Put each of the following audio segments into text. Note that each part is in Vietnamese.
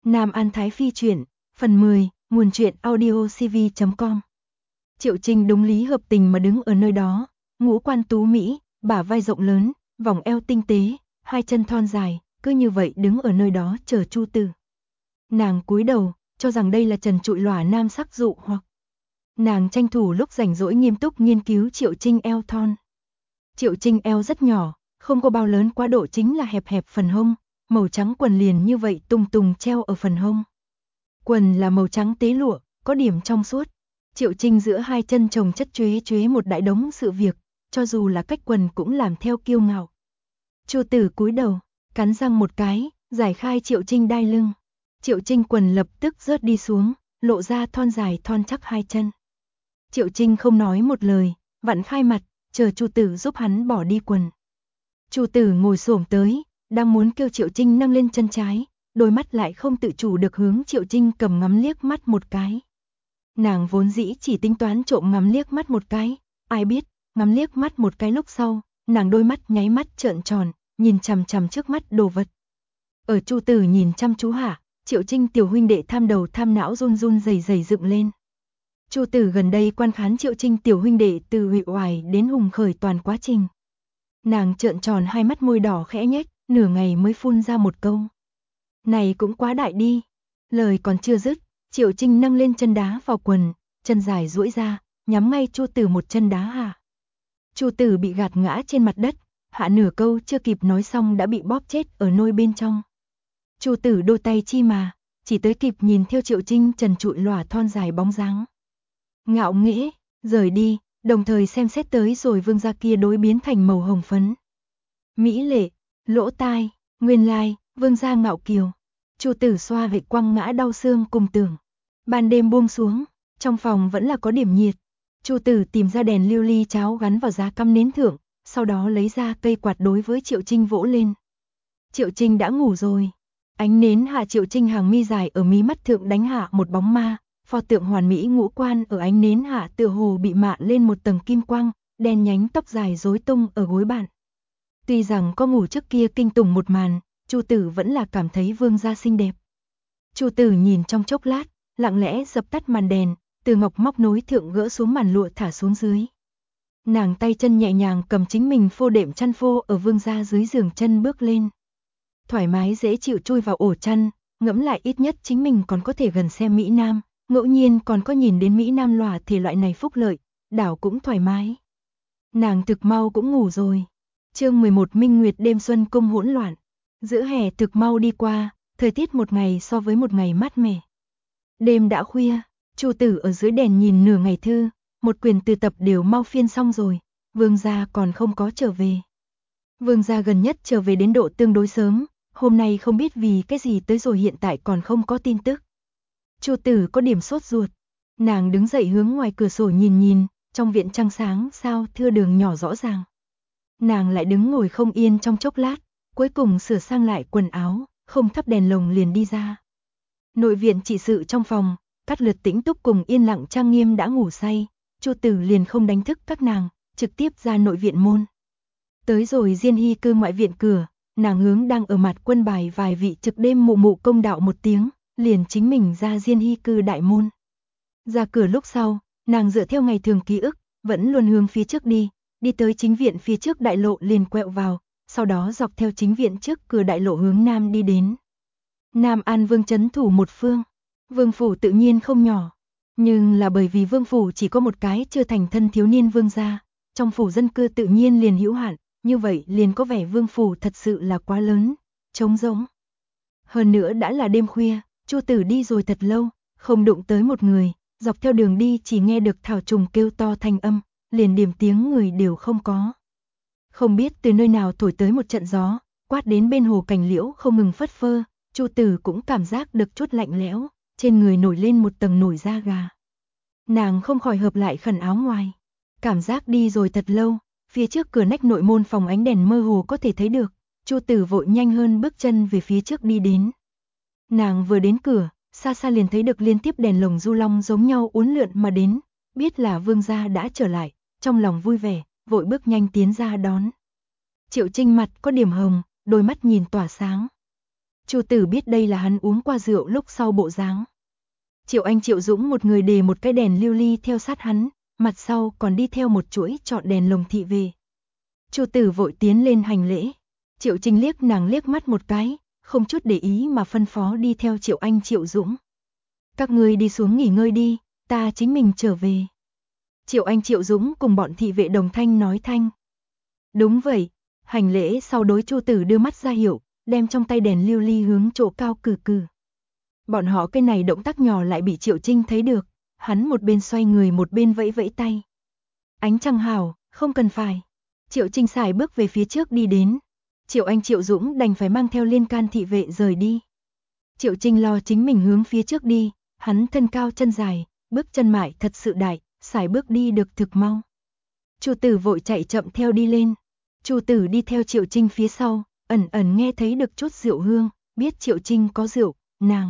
Nam An Thái Phi truyện, phần 10, nguồn truyện audiocv.com. Triệu Trinh đúng lý hợp tình mà đứng ở nơi đó, ngũ quan tú mỹ, bả vai rộng lớn, vòng eo tinh tế, hai chân thon dài, cứ như vậy đứng ở nơi đó chờ Chu Tử. Nàng cúi đầu, cho rằng đây là trần trụi lỏa nam sắc dụ hoặc. Nàng tranh thủ lúc rảnh rỗi nghiêm túc nghiên cứu Triệu Trinh eo thon. Triệu Trinh eo rất nhỏ, không có bao lớn quá độ, chính là hẹp hẹp phần hông, màu trắng quần liền như vậy tung tung treo ở phần hông. Quần là màu trắng tế lụa, có điểm trong suốt. Triệu Trinh giữa hai chân chồng chất chuế một đại đống sự việc, cho dù là cách quần cũng làm theo kiêu ngạo. Chu Tử cúi đầu, cắn răng một cái, giải khai Triệu Trinh đai lưng. Triệu Trinh quần lập tức rớt đi xuống, lộ ra thon dài thon chắc hai chân. Triệu Trinh không nói một lời, vặn khai mặt, chờ Chu Tử giúp hắn bỏ đi quần. Chu Tử ngồi xổm tới, đang muốn kêu Triệu Trinh nâng lên chân trái, đôi mắt lại không tự chủ được hướng Triệu Trinh cầm ngắm liếc mắt một cái. Nàng vốn dĩ chỉ tính toán trộm ngắm liếc mắt một cái, ai biết, ngắm liếc mắt một cái lúc sau, nàng đôi mắt nháy mắt trợn tròn, nhìn chằm chằm trước mắt đồ vật. Ở Chu Tử nhìn chăm chú hạ, Triệu Trinh tiểu huynh đệ tham đầu tham não run run rẩy rẩy dựng lên. Chu Tử gần đây quan khán Triệu Trinh tiểu huynh đệ từ uể oải đến hùng khởi toàn quá trình. Nàng trợn tròn hai mắt, môi đỏ khẽ nhếch, nửa ngày mới phun ra một câu. Này cũng quá đại đi. Lời còn chưa dứt, Triệu Trinh nâng lên chân đá vào quần, chân dài duỗi ra, nhắm ngay Chu Tử một chân đá hạ. Chu Tử bị gạt ngã trên mặt đất, hạ nửa câu chưa kịp nói xong đã bị bóp chết ở nôi bên trong. Chu Tử đôi tay chi mà, chỉ tới kịp nhìn theo Triệu Trinh trần trụi lòa thon dài bóng dáng. Ngạo nghễ, rời đi, đồng thời xem xét tới rồi vương gia kia đối biến thành màu hồng phấn. Mỹ lệ, lỗ tai, nguyên lai, vương gia ngạo kiều. Chu Tử xoa vệ quăng ngã đau xương cùng tưởng. Ban đêm buông xuống, trong phòng vẫn là có điểm nhiệt. Chu Tử tìm ra đèn lưu ly cháo gắn vào giá cắm nến thượng, sau đó lấy ra cây quạt đối với Triệu Trinh vỗ lên. Triệu Trinh đã ngủ rồi. Ánh nến hạ Triệu Trinh hàng mi dài ở mí mắt thượng đánh hạ một bóng ma, pho tượng hoàn mỹ ngũ quan ở ánh nến hạ tựa hồ bị mạ lên một tầng kim quang, đen nhánh tóc dài rối tung ở gối bạn. Tuy rằng có ngủ trước kia kinh tủng một màn, Chu Tử vẫn là cảm thấy vương gia xinh đẹp. Chu Tử nhìn trong chốc lát, lặng lẽ dập tắt màn đèn, từ ngọc móc nối thượng gỡ xuống màn lụa thả xuống dưới. Nàng tay chân nhẹ nhàng cầm chính mình phô đệm chăn phô ở vương gia dưới giường chân bước lên. Thoải mái dễ chịu chui vào ổ chăn, ngẫm lại ít nhất chính mình còn có thể gần xem Mỹ Nam, ngẫu nhiên còn có nhìn đến Mỹ Nam lòa thể loại này phúc lợi, đảo cũng thoải mái. Nàng thực mau cũng ngủ rồi. Chương 11 Minh Nguyệt đêm xuân cung hỗn loạn. Giữa hè thực mau đi qua, thời tiết một ngày so với một ngày mát mẻ. Đêm đã khuya, Chu Tử ở dưới đèn nhìn nửa ngày thư, một quyển từ tập đều mau phiên xong rồi, vương gia còn không có trở về. Vương gia gần nhất trở về đến độ tương đối sớm, hôm nay không biết vì cái gì tới rồi hiện tại còn không có tin tức. Chu Tử có điểm sốt ruột, nàng đứng dậy hướng ngoài cửa sổ nhìn nhìn, trong viện trăng sáng sao thưa đường nhỏ rõ ràng. Nàng lại đứng ngồi không yên trong chốc lát, cuối cùng sửa sang lại quần áo, không thắp đèn lồng liền đi ra. Nội viện trị sự trong phòng, Cát Lượt tĩnh túc cùng yên lặng trang nghiêm đã ngủ say, Chu Tử liền không đánh thức các nàng, trực tiếp ra nội viện môn. Tới rồi Diên Hy cư ngoại viện cửa, nàng hướng đang ở mặt quân bài vài vị trực đêm mụ mụ công đạo một tiếng, liền chính mình ra Diên Hy cư đại môn. Ra cửa lúc sau, nàng dựa theo ngày thường ký ức, vẫn luôn hướng phía trước đi tới chính viện phía trước đại lộ liền quẹo vào, sau đó dọc theo chính viện trước cửa đại lộ hướng nam đi đến. Nam An Vương trấn thủ một phương, vương phủ tự nhiên không nhỏ, nhưng là bởi vì vương phủ chỉ có một cái chưa thành thân thiếu niên vương gia, trong phủ dân cư tự nhiên liền hữu hạn, như vậy liền có vẻ vương phủ thật sự là quá lớn, trống rỗng. Hơn nữa đã là đêm khuya, Chu Tử đi rồi thật lâu, không đụng tới một người, dọc theo đường đi chỉ nghe được thảo trùng kêu to thanh âm, liền điểm tiếng người đều không có. Không biết từ nơi nào thổi tới một trận gió, quát đến bên hồ cành liễu không ngừng phất phơ, Chu Tử cũng cảm giác được chút lạnh lẽo, trên người nổi lên một tầng nổi da gà. Nàng không khỏi hợp lại khẩn áo ngoài, cảm giác đi rồi thật lâu, phía trước cửa nách nội môn phòng ánh đèn mơ hồ có thể thấy được, Chu Tử vội nhanh hơn bước chân về phía trước đi đến. Nàng vừa đến cửa, xa xa liền thấy được liên tiếp đèn lồng du long giống nhau uốn lượn mà đến, biết là vương gia đã trở lại, trong lòng vui vẻ, vội bước nhanh tiến ra đón. Triệu Trinh mặt có điểm hồng, đôi mắt nhìn tỏa sáng. Chu Tử biết đây là hắn uống qua rượu lúc sau bộ dáng. Triệu Anh Triệu Dũng một người đề một cái đèn lưu ly theo sát hắn, mặt sau còn đi theo một chuỗi trọn đèn lồng thị về. Chu Tử vội tiến lên hành lễ. Triệu Trinh liếc nàng liếc mắt một cái, không chút để ý mà phân phó đi theo Triệu Anh Triệu Dũng. Các ngươi đi xuống nghỉ ngơi đi, ta chính mình trở về. Triệu Anh Triệu Dũng cùng bọn thị vệ đồng thanh nói thanh. Đúng vậy, hành lễ sau đối Chu Tử đưa mắt ra hiệu, đem trong tay đèn lưu ly hướng chỗ cao cử cử. Bọn họ cái này động tác nhỏ lại bị Triệu Trinh thấy được, hắn một bên xoay người một bên vẫy vẫy tay. Ánh trăng hào, không cần phải. Triệu Trinh xài bước về phía trước đi đến. Triệu Anh Triệu Dũng đành phải mang theo liên can thị vệ rời đi. Triệu Trinh lo chính mình hướng phía trước đi, hắn thân cao chân dài, bước chân mại thật sự đại, xài bước đi được thực mau. Chu Tử vội chạy chậm theo đi lên. Chu Tử đi theo Triệu Trinh phía sau, ẩn ẩn nghe thấy được chút rượu hương, biết Triệu Trinh có rượu, nàng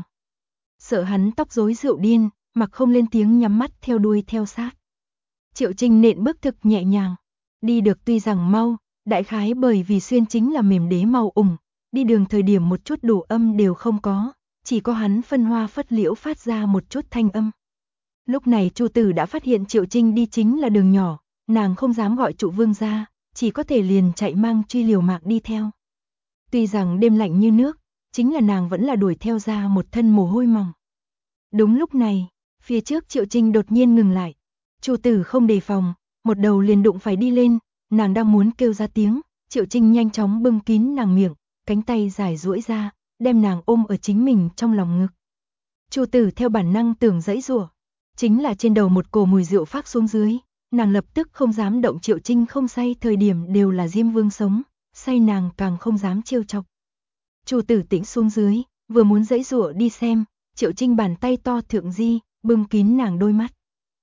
sợ hắn tóc rối rượu điên, mặc không lên tiếng nhắm mắt theo đuôi theo sát. Triệu Trinh nện bước thực nhẹ nhàng, đi được tuy rằng mau, đại khái bởi vì xuyên chính là mềm đế màu ủng, đi đường thời điểm một chút đủ âm đều không có, chỉ có hắn phân hoa phất liễu phát ra một chút thanh âm. Lúc này Chu Tử đã phát hiện Triệu Trinh đi chính là đường nhỏ, nàng không dám gọi trụ vương ra, chỉ có thể liền chạy mang truy liều mạng đi theo. Tuy rằng đêm lạnh như nước, chính là nàng vẫn là đuổi theo ra một thân mồ hôi mỏng. Đúng lúc này, phía trước Triệu Trinh đột nhiên ngừng lại. Chu Tử không đề phòng, một đầu liền đụng phải đi lên, nàng đang muốn kêu ra tiếng, Triệu Trinh nhanh chóng bưng kín nàng miệng, cánh tay dài duỗi ra, đem nàng ôm ở chính mình trong lòng ngực. Chu Tử theo bản năng tưởng giãy giụa, chính là trên đầu một cổ mùi rượu phác xuống dưới, nàng lập tức không dám động. Triệu Trinh không say thời điểm đều là Diêm Vương sống, say nàng càng không dám trêu chọc. Chu Tử tĩnh xuống dưới, vừa muốn giãy giụa đi xem, Triệu Trinh bàn tay to thượng di, bưng kín nàng đôi mắt.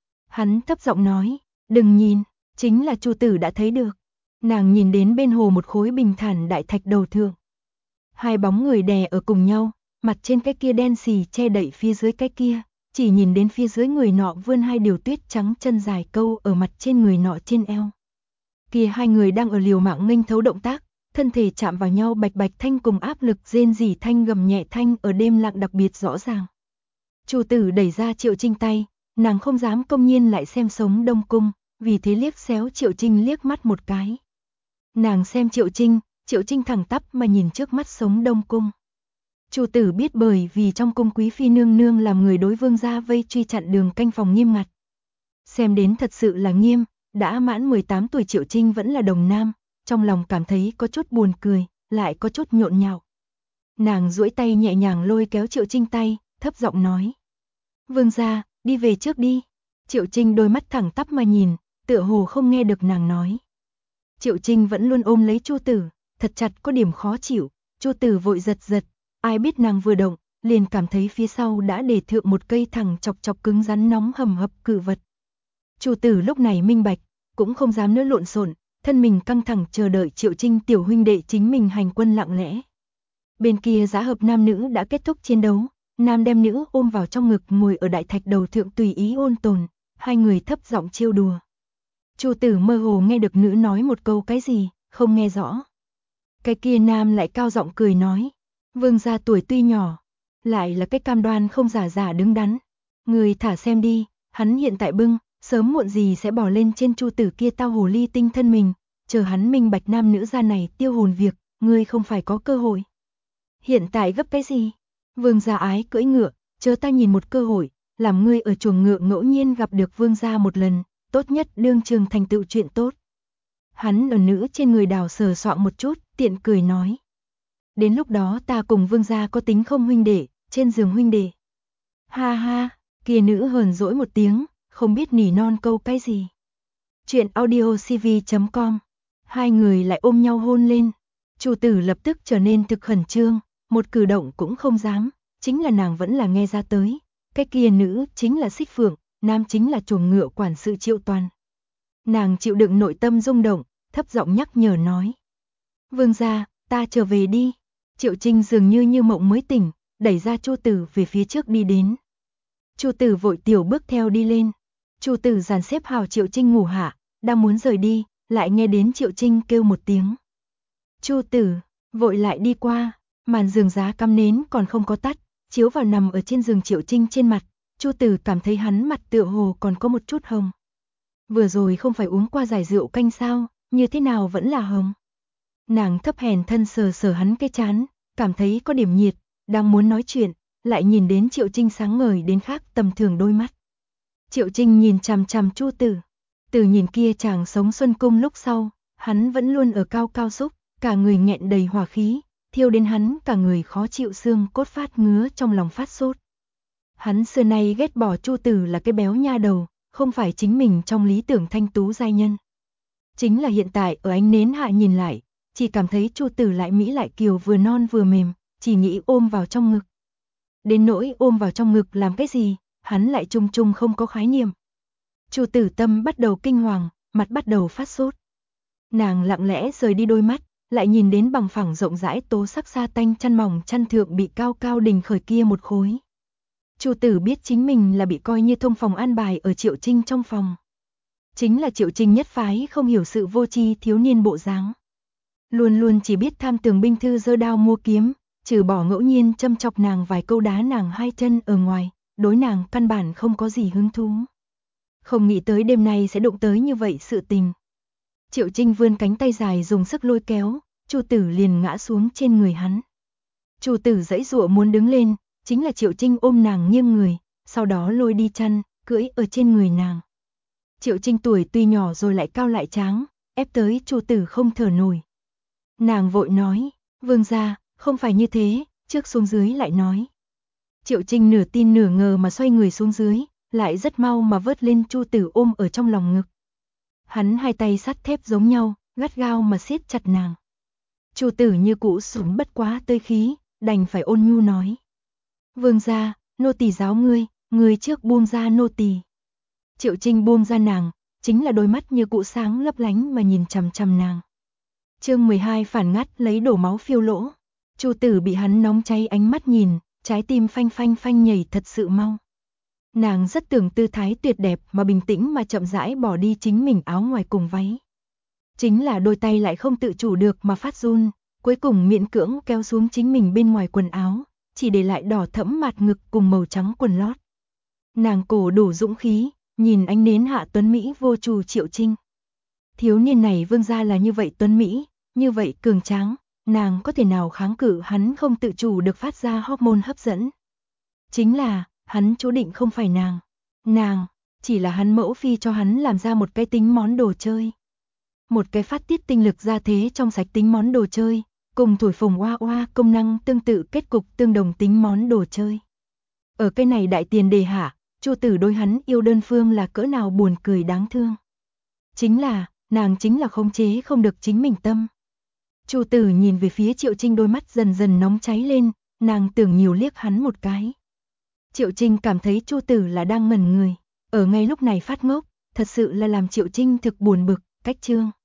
Hắn thấp giọng nói, đừng nhìn, chính là Chu Tử đã thấy được. Nàng nhìn đến bên hồ một khối bình thản đại thạch đầu thượng. Hai bóng người đè ở cùng nhau, mặt trên cái kia đen xì che đậy phía dưới cái kia, chỉ nhìn đến phía dưới người nọ vươn hai điều tuyết trắng chân dài câu ở mặt trên người nọ trên eo. Kia hai người đang ở liều mạng nghênh thấu động tác, thân thể chạm vào nhau bạch bạch thanh cùng áp lực rên rỉ thanh gầm nhẹ thanh ở đêm lặng đặc biệt rõ ràng. Chu Tử đẩy ra Triệu Trinh tay, nàng không dám công nhiên lại xem sống Đông Cung, vì thế liếc xéo Triệu Trinh liếc mắt một cái. Nàng xem Triệu Trinh thẳng tắp mà nhìn trước mắt sống Đông Cung. Chu Tử biết bởi vì trong cung quý phi nương nương làm người đối vương gia vây truy chặn đường canh phòng nghiêm ngặt. Xem đến thật sự là nghiêm, đã mãn 18 tuổi Triệu Trinh vẫn là đồng nam, trong lòng cảm thấy có chút buồn cười, lại có chút nhộn nhạo. Nàng duỗi tay nhẹ nhàng lôi kéo Triệu Trinh tay, thấp giọng nói. Vương gia, đi về trước đi. Triệu Trinh đôi mắt thẳng tắp mà nhìn, tựa hồ không nghe được nàng nói. Triệu Trinh vẫn luôn ôm lấy Chu Tử, thật chặt có điểm khó chịu, Chu Tử vội giật giật, ai biết nàng vừa động, liền cảm thấy phía sau đã để thượng một cây thẳng chọc chọc cứng rắn nóng hầm hập cự vật. Chu Tử lúc này minh bạch, cũng không dám nữa lộn xộn, thân mình căng thẳng chờ đợi Triệu Trinh tiểu huynh đệ chính mình hành quân lặng lẽ. Bên kia giá hợp nam nữ đã kết thúc chiến đấu, nam đem nữ ôm vào trong ngực ngồi ở đại thạch đầu thượng tùy ý ôn tồn, hai người thấp giọng trêu đùa. Chu Tử mơ hồ nghe được nữ nói một câu cái gì, không nghe rõ. Cái kia nam lại cao giọng cười nói, vương gia tuổi tuy nhỏ, lại là cái cam đoan không giả giả đứng đắn. Người thả xem đi, hắn hiện tại bưng, sớm muộn gì sẽ bỏ lên trên Chu Tử kia tao hồ ly tinh thân mình, chờ hắn minh bạch nam nữ gia này tiêu hồn việc, ngươi không phải có cơ hội. Hiện tại gấp cái gì? Vương gia ái cưỡi ngựa, chớ ta nhìn một cơ hội, làm ngươi ở chuồng ngựa ngẫu nhiên gặp được vương gia một lần, tốt nhất đương trường thành tựu chuyện tốt. Hắn ở nữ trên người đào sờ soạng một chút, tiện cười nói. Đến lúc đó ta cùng vương gia có tính không huynh đệ, trên giường huynh đệ. Ha ha, kia nữ hờn dỗi một tiếng, không biết nỉ non câu cái gì. Chuyện audiocv.com. Hai người lại ôm nhau hôn lên. Chu Tử lập tức trở nên thực khẩn trương, một cử động cũng không dám, chính là nàng vẫn là nghe ra tới. Cái kia nữ chính là Xích Phượng, nam chính là chuồng ngựa quản sự Triệu Toàn. Nàng chịu đựng nội tâm rung động, thấp giọng nhắc nhở nói. Vương gia, ta trở về đi. Triệu Trinh dường như mộng mới tỉnh, đẩy ra Chu Tử về phía trước đi đến. Chu Tử vội tiểu bước theo đi lên. Chu Tử dàn xếp hào Triệu Trinh ngủ hạ, đang muốn rời đi, lại nghe đến Triệu Trinh kêu một tiếng. Chu Tử, vội lại đi qua, Màn giường giá cắm nến còn không có tắt, chiếu vào nằm ở trên giường Triệu Trinh trên mặt, Chu Tử cảm thấy hắn mặt tựa hồ còn có một chút hồng. Vừa rồi không phải uống qua giải rượu canh sao, như thế nào vẫn là hồng. Nàng thấp hèn thân sờ sờ hắn cái trán, cảm thấy có điểm nhiệt, đang muốn nói chuyện, lại nhìn đến Triệu Trinh sáng ngời đến khác tầm thường đôi mắt. Triệu Trinh nhìn chằm chằm Chu Tử. Từ nhìn kia chàng sống xuân cung lúc sau, hắn vẫn luôn ở cao cao xúc, cả người nghẹn đầy hỏa khí, thiêu đến hắn cả người khó chịu xương cốt phát ngứa trong lòng phát sốt. Hắn xưa nay ghét bỏ Chu Tử là cái béo nha đầu, không phải chính mình trong lý tưởng thanh tú giai nhân. Chính là hiện tại ở ánh nến hạ nhìn lại, chỉ cảm thấy Chu Tử lại mỹ lại kiều vừa non vừa mềm, chỉ nghĩ ôm vào trong ngực. Đến nỗi ôm vào trong ngực làm cái gì, hắn lại chung chung không có khái niệm. Chu Tử tâm bắt đầu kinh hoàng, mặt bắt đầu phát sốt. Nàng lặng lẽ rời đi đôi mắt, lại nhìn đến bằng phẳng rộng rãi tố sắc sa tanh chăn mỏng chăn thượng bị cao cao đình khởi kia một khối. Chu Tử biết chính mình là bị coi như thông phòng an bài ở Triệu Trinh trong phòng. Chính là Triệu Trinh nhất phái không hiểu sự vô tri thiếu niên bộ dáng. Luôn luôn chỉ biết tham tường binh thư giơ đao mua kiếm, trừ bỏ ngẫu nhiên châm chọc nàng vài câu đá nàng hai chân ở ngoài, đối nàng căn bản không có gì hứng thú. Không nghĩ tới đêm nay sẽ đụng tới như vậy sự tình. Triệu Trinh vươn cánh tay dài dùng sức lôi kéo, Chu Tử liền ngã xuống trên người hắn. Chu Tử giãy giụa muốn đứng lên, chính là Triệu Trinh ôm nàng nghiêng người, sau đó lôi đi chăn, cưỡi ở trên người nàng. Triệu Trinh tuổi tuy nhỏ rồi lại cao lại tráng, ép tới Chu Tử không thở nổi. Nàng vội nói, vương gia, không phải như thế, trước xuống dưới lại nói. Triệu Trinh nửa tin nửa ngờ mà xoay người xuống dưới, lại rất mau mà vớt lên Chu Tử ôm ở trong lòng ngực. Hắn hai tay sắt thép giống nhau, gắt gao mà siết chặt nàng. Chu Tử như cũ sủng bất quá tơi khí, đành phải ôn nhu nói. Vương gia, nô tỳ giáo ngươi trước buông ra nô tỳ. Triệu Trinh buông ra nàng, chính là đôi mắt như cũ sáng lấp lánh mà nhìn chằm chằm nàng. Chương 12 phản ngắt lấy đổ máu phiêu lỗ. Chu Tử bị hắn nóng cháy ánh mắt nhìn, trái tim phanh phanh phanh nhảy thật sự mau. Nàng rất tưởng tư thái tuyệt đẹp mà bình tĩnh mà chậm rãi bỏ đi chính mình áo ngoài cùng váy. Chính là đôi tay lại không tự chủ được mà phát run, cuối cùng miễn cưỡng kéo xuống chính mình bên ngoài quần áo, chỉ để lại đỏ thẫm mặt ngực cùng màu trắng quần lót. Nàng cổ đủ dũng khí, nhìn ánh nến hạ tuấn Mỹ vô trù Triệu Trinh. Thiếu niên này vương gia là như vậy tuấn Mỹ, như vậy cường tráng, nàng có thể nào kháng cự hắn không tự chủ được phát ra hormone hấp dẫn. Chính là, hắn chú định không phải nàng, chỉ là hắn mẫu phi cho hắn làm ra một cái tính món đồ chơi. Một cái phát tiết tinh lực ra thế trong sạch tính món đồ chơi, cùng thổi phồng oa oa công năng tương tự kết cục tương đồng tính món đồ chơi. Ở cái này đại tiền đề hạ, Chu Tử đối hắn yêu đơn phương là cỡ nào buồn cười đáng thương. Chính là, nàng chính là khống chế không được chính mình tâm. Chu Tử nhìn về phía Triệu Trinh đôi mắt dần dần nóng cháy lên, nàng tưởng nhiều liếc hắn một cái. Triệu Trinh cảm thấy Chu Tử là đang ngẩn người, ở ngay lúc này phát ngốc, thật sự là làm Triệu Trinh thực buồn bực, cách chương.